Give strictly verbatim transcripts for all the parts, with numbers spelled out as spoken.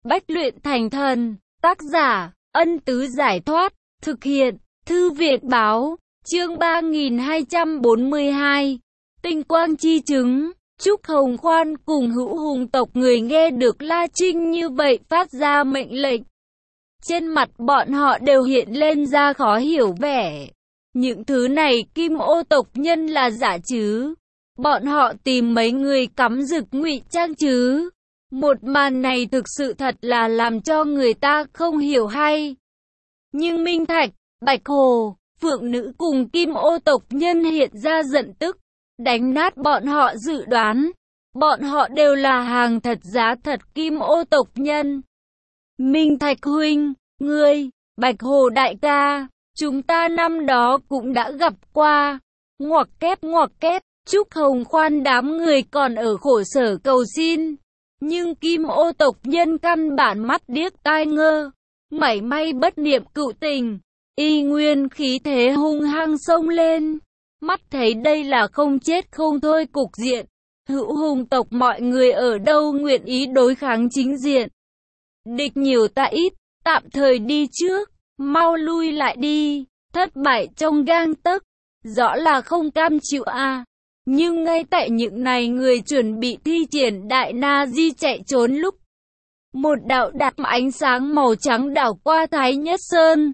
Bách luyện thành thần. Tác giả, Ân Tứ Giải Thoát. Thực hiện, Thư Viện Báo. Chương ba nghìn hai trăm bốn mươi hai. Tinh quang chi chứng. Trúc Hồng Khoan cùng Hữu Hùng tộc người nghe được La Trinh như vậy phát ra mệnh lệnh. Trên mặt bọn họ đều hiện lên ra khó hiểu vẻ. Những thứ này Kim Ô tộc nhân là giả chứ? Bọn họ tìm mấy người cắm rực ngụy trang chứ? Một màn này thực sự thật là làm cho người ta không hiểu hay. Nhưng Minh Thạch, Bạch Hồ, Phượng Nữ cùng Kim Ô tộc nhân hiện ra giận tức, đánh nát bọn họ dự đoán. Bọn họ đều là hàng thật giá thật Kim Ô tộc nhân. Minh Thạch huynh, ngươi, Bạch Hồ đại ca, chúng ta năm đó cũng đã gặp qua. Ngoặc kép ngoặc kép, Trúc Hồng Khoan đám người còn ở khổ sở cầu xin. Nhưng Kim Ô tộc nhân căn bản mắt điếc tai ngơ, mảy may bất niệm cựu tình, y nguyên khí thế hung hăng xông lên. Mắt thấy đây là không chết không thôi cục diện, Hữu Hùng tộc mọi người ở đâu nguyện ý đối kháng chính diện. Địch nhiều ta ít, tạm thời đi trước, mau lui lại đi, thất bại trong gang tấc, rõ là không cam chịu a. À. Nhưng ngay tại những này người chuẩn bị thi triển đại na di chạy trốn lúc, một đạo đạt ánh sáng màu trắng đảo qua Thái Nhất Sơn.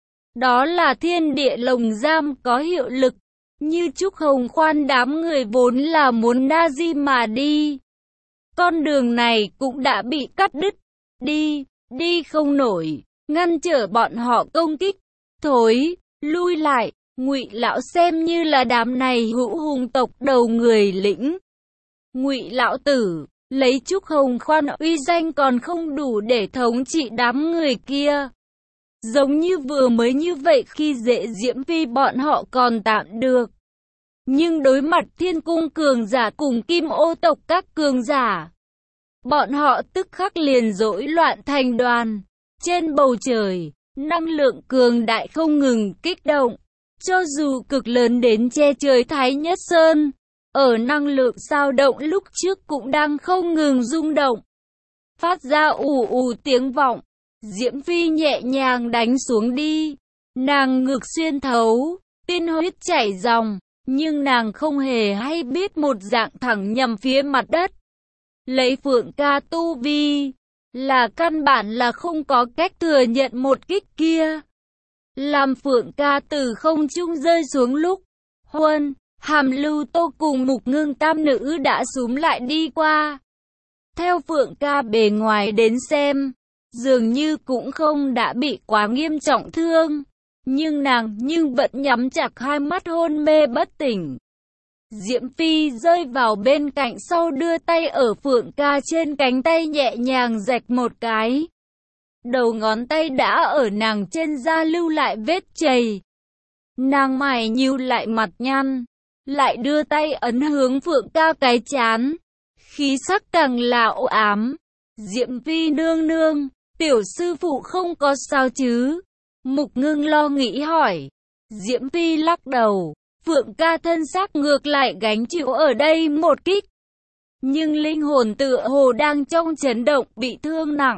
Đó là thiên địa lồng giam có hiệu lực, như Trúc Hồng Khoan đám người vốn là muốn na di mà đi. Con đường này cũng đã bị cắt đứt, đi, đi không nổi, ngăn trở bọn họ công kích. Thối, lui lại. Ngụy lão xem như là đám này Hữu Hùng tộc đầu người lĩnh. Ngụy lão tử, lấy Trúc Hồng Khoan uy danh còn không đủ để thống trị đám người kia. Giống như vừa mới như vậy khi dễ Diễm Phi bọn họ còn tạm được. Nhưng đối mặt Thiên Cung cường giả cùng Kim Ô tộc các cường giả, bọn họ tức khắc liền rối loạn thành đoàn. Trên bầu trời, năng lượng cường đại không ngừng kích động. Cho dù cực lớn đến che trời Thái Nhất Sơn, ở năng lượng dao động lúc trước cũng đang không ngừng rung động, phát ra ù ù tiếng vọng. Diễm Phi nhẹ nhàng đánh xuống đi, nàng ngực xuyên thấu, tiên huyết chảy ròng, nhưng nàng không hề hay biết một dạng thẳng nhằm phía mặt đất. Lấy Phượng ca tu vi, là căn bản là không có cách thừa nhận một kích kia. Làm Phượng ca từ không trung rơi xuống lúc, Huân, Hàm Lưu Tô cùng Mục Ngưng tam nữ đã xúm lại đi qua. Theo Phượng ca bề ngoài đến xem, dường như cũng không đã bị quá nghiêm trọng thương, nhưng nàng nhưng vẫn nhắm chặt hai mắt hôn mê bất tỉnh. Diễm Phi rơi vào bên cạnh sau đưa tay ở Phượng ca trên cánh tay nhẹ nhàng rạch một cái. Đầu ngón tay đã ở nàng trên da lưu lại vết chày. Nàng mày nhíu lại mặt nhăn, lại đưa tay ấn hướng Phượng ca cái chán. Khí sắc càng là u ám. Diễm Phi nương nương, tiểu sư phụ không có sao chứ? Mục Ngưng lo nghĩ hỏi. Diễm Phi lắc đầu, Phượng ca thân xác ngược lại gánh chịu ở đây một kích. Nhưng linh hồn tựa hồ đang trong chấn động bị thương nặng.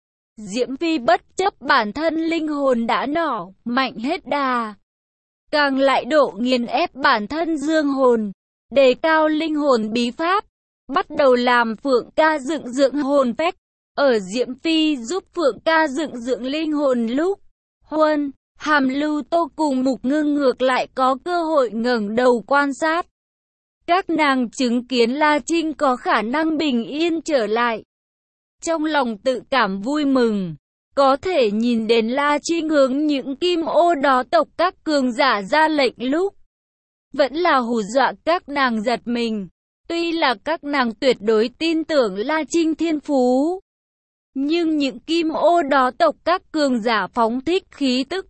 Diễm Phi bất chấp bản thân linh hồn đã nỏ, mạnh hết đà. Càng lại độ nghiền ép bản thân dương hồn, đề cao linh hồn bí pháp, bắt đầu làm Phượng ca dựng dựng hồn phách. Ở Diễm Phi giúp Phượng ca dựng dựng linh hồn lúc, Huân, Hàm Lưu Tô cùng Mục Ngưng ngược lại có cơ hội ngẩng đầu quan sát. Các nàng chứng kiến La Trinh có khả năng bình yên trở lại. Trong lòng tự cảm vui mừng, có thể nhìn đến La Trinh hướng những Kim Ô đó tộc các cường giả ra lệnh lúc, vẫn là hù dọa các nàng giật mình. Tuy là các nàng tuyệt đối tin tưởng La Trinh thiên phú, nhưng những Kim Ô đó tộc các cường giả phóng thích khí tức,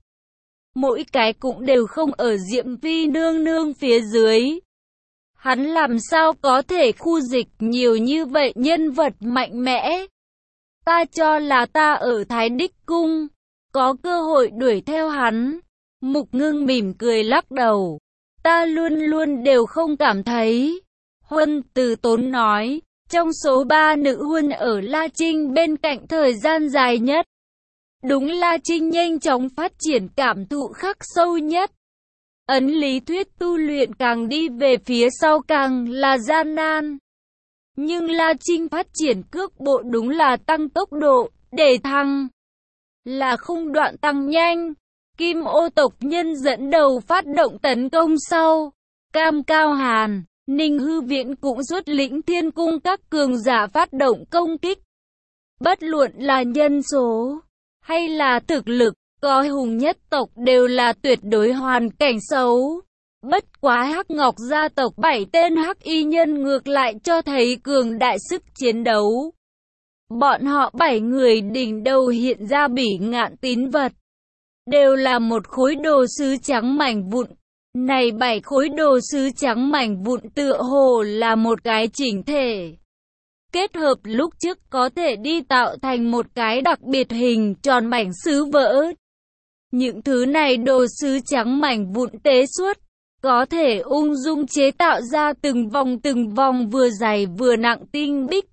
mỗi cái cũng đều không ở Diễm Phi nương nương phía dưới. Hắn làm sao có thể khu dịch nhiều như vậy nhân vật mạnh mẽ? Ta cho là ta ở Thái Đích Cung, có cơ hội đuổi theo hắn. Mục Ngưng mỉm cười lắc đầu. Ta luôn luôn đều không cảm thấy. Huân Từ Tốn nói, Trong số ba nữ quân ở La Trinh bên cạnh thời gian dài nhất, đúng La Trinh nhanh chóng phát triển cảm thụ khắc sâu nhất. Ấn lý thuyết tu luyện càng đi về phía sau càng là gian nan. Nhưng La Trinh phát triển cước bộ đúng là tăng tốc độ, để thăng, là không đoạn tăng nhanh. Kim Ô tộc nhân dẫn đầu phát động tấn công sau. Cam Cao Hàn, Ninh Hư Viễn cũng xuất lĩnh thiên cung các cường giả phát động công kích. Bất luận là nhân số hay là thực lực, coi hùng nhất tộc đều là tuyệt đối hoàn cảnh xấu. Bất quá Hắc Ngọc gia tộc bảy tên hắc y nhân ngược lại cho thấy cường đại sức chiến đấu. Bọn họ bảy người đỉnh đầu hiện ra bỉ ngạn tín vật, đều là một khối đồ sứ trắng mảnh vụn. Này bảy khối đồ sứ trắng mảnh vụn tựa hồ là một cái chỉnh thể. Kết hợp lúc trước có thể đi tạo thành một cái đặc biệt hình tròn mảnh sứ vỡ. Những thứ này đồ sứ trắng mảnh vụn tế suốt, có thể ung dung chế tạo ra từng vòng từng vòng vừa dày vừa nặng tinh bích.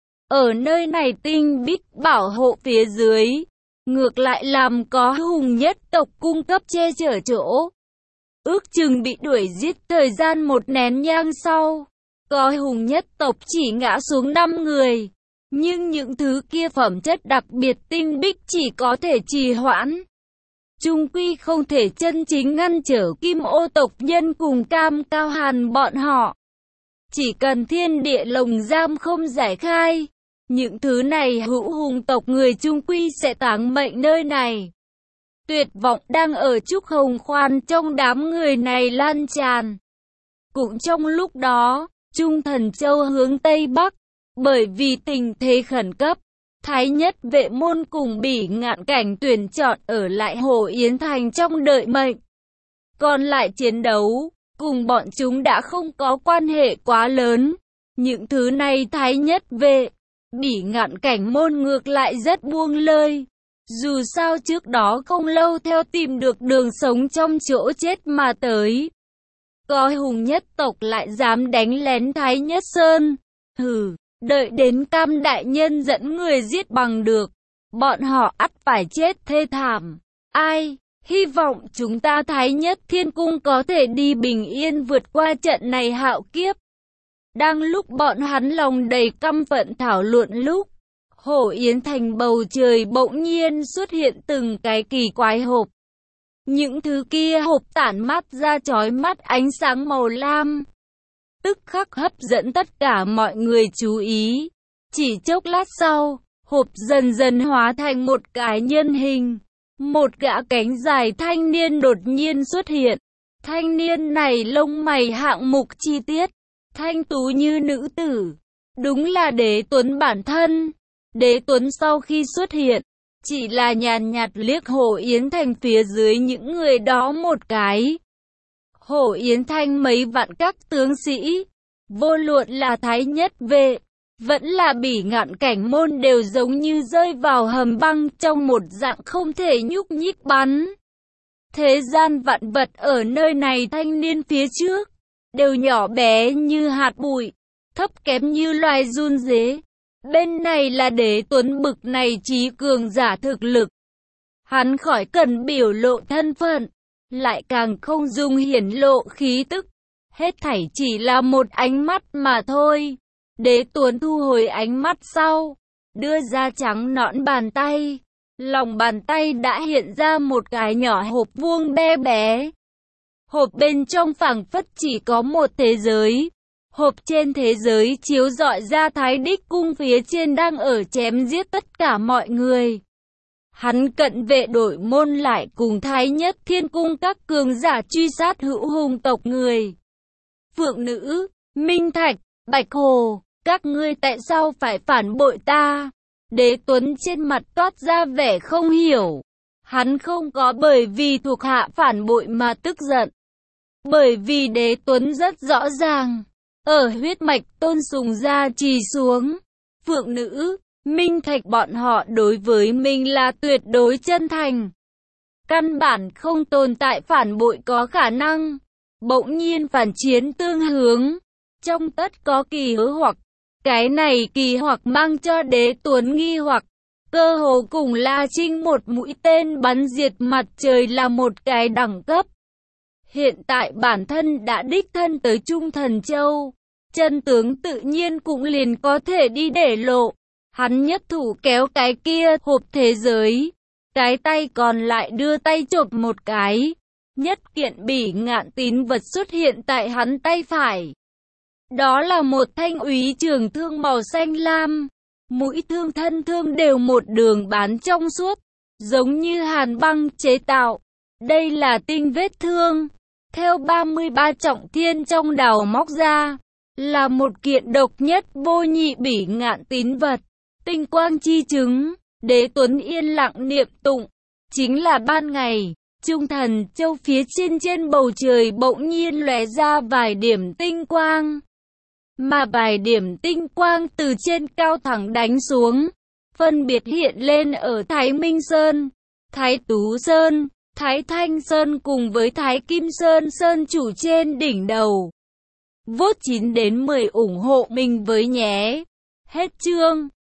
Ở nơi này tinh bích bảo hộ phía dưới, ngược lại làm có hùng nhất tộc cung cấp che chở chỗ. Ước chừng bị đuổi giết thời gian một nén nhang sau, có hùng nhất tộc chỉ ngã xuống năm người. Nhưng những thứ kia phẩm chất đặc biệt tinh bích chỉ có thể trì hoãn, chung quy không thể chân chính ngăn trở Kim Ô tộc nhân cùng Cam Cao Hàn bọn họ. Chỉ cần thiên địa lồng giam không giải khai, những thứ này hữu hùng tộc người chung quy sẽ táng mệnh nơi này. Tuyệt vọng đang ở Trúc Hồng Khoan trong đám người này lan tràn. Cũng trong lúc đó, Trung Thần Châu hướng Tây Bắc, bởi vì tình thế khẩn cấp, Thái Nhất Vệ Môn cùng Bỉ Ngạn Cảnh tuyển chọn ở lại Hồ Yến Thành trong đợi mệnh. Còn lại chiến đấu, cùng bọn chúng đã không có quan hệ quá lớn. Những thứ này Thái Nhất Vệ, Bỉ Ngạn Cảnh Môn ngược lại rất buông lơi. Dù sao trước đó không lâu theo tìm được đường sống trong chỗ chết mà tới. Coi hùng nhất tộc lại dám đánh lén Thái Nhất Sơn. Hừ, đợi đến Cam đại nhân dẫn người giết bằng được, bọn họ ắt phải chết thê thảm. Ai, hy vọng chúng ta Thái Nhất Thiên Cung có thể đi bình yên vượt qua trận này hạo kiếp. Đang lúc bọn hắn lòng đầy căm phẫn thảo luận lúc, Hồ Yến Thành bầu trời bỗng nhiên xuất hiện từng cái kỳ quái hộp. Những thứ kia hộp tản mát ra chói mắt ánh sáng màu lam, tức khắc hấp dẫn tất cả mọi người chú ý. Chỉ chốc lát sau, hộp dần dần hóa thành một cái nhân hình. Một gã cánh dài thanh niên đột nhiên xuất hiện. Thanh niên này lông mày hạng mục chi tiết, thanh tú như nữ tử. Đúng là Đế Tuấn bản thân. Đế Tuấn sau khi xuất hiện, chỉ là nhàn nhạt liếc Hồ Yến Thành phía dưới những người đó một cái. Hồ Yến Thành mấy vạn các tướng sĩ, vô luận là Thái Nhất Vệ, vẫn là Bỉ Ngạn Cảnh Môn đều giống như rơi vào hầm băng trong một dạng không thể nhúc nhích bắn. Thế gian vạn vật ở nơi này thanh niên phía trước, đều nhỏ bé như hạt bụi, thấp kém như loài run rế. Bên này là Đế Tuấn bực này trí cường giả thực lực. Hắn khỏi cần biểu lộ thân phận, lại càng không dùng hiển lộ khí tức. Hết thảy chỉ là một ánh mắt mà thôi. Đế Tuấn thu hồi ánh mắt sau, đưa ra trắng nõn bàn tay. Lòng bàn tay đã hiện ra một cái nhỏ hộp vuông bé bé. Hộp bên trong phảng phất chỉ có một thế giới. Hộp trên thế giới chiếu rọi ra Thái Đích Cung phía trên đang ở chém giết tất cả mọi người. Hắn cận vệ đội môn lại cùng Thái Nhất Thiên Cung các cường giả truy sát hữu hùng tộc người. Phượng Nữ, Minh Thạch, Bạch Hồ, các ngươi tại sao phải phản bội ta? Đế Tuấn trên mặt toát ra vẻ không hiểu. Hắn không có bởi vì thuộc hạ phản bội mà tức giận. Bởi vì Đế Tuấn rất rõ ràng. Ở huyết mạch Tôn Sùng gia trì xuống, Phượng Nữ, Minh Thạch bọn họ đối với mình là tuyệt đối chân thành. Căn bản không tồn tại phản bội có khả năng. Bỗng nhiên phản chiến tương hướng. Trong tất có kỳ hứa hoặc Cái này kỳ hoặc mang cho Đế Tuấn nghi hoặc, cơ hồ cùng La Trinh một mũi tên bắn diệt mặt trời là một cái đẳng cấp. Hiện tại bản thân đã đích thân tới Trung Thần Châu, chân tướng tự nhiên cũng liền có thể đi để lộ. Hắn nhất thủ kéo cái kia hộp thế giới, cái tay còn lại đưa tay chộp một cái. Nhất kiện bỉ ngạn tín vật xuất hiện tại hắn tay phải. Đó là một thanh úy trường thương màu xanh lam, mũi thương thân thương đều một đường bán trong suốt, giống như hàn băng chế tạo. Đây là tinh vết thương, theo ba mươi ba trọng thiên trong đào móc ra, là một kiện độc nhất vô nhị bỉ ngạn tín vật. Tinh quang chi chứng, Đế Tuấn yên lặng niệm tụng, chính là ban ngày. Trung Thần Châu phía trên trên bầu trời bỗng nhiên lóe ra vài điểm tinh quang. Mà vài điểm tinh quang từ trên cao thẳng đánh xuống, phân biệt hiện lên ở Thái Minh Sơn, Thái Tú Sơn, Thái Thanh Sơn cùng với Thái Kim Sơn Sơn chủ trên đỉnh đầu. Vote chín đến mười ủng hộ mình với nhé. Hết chương.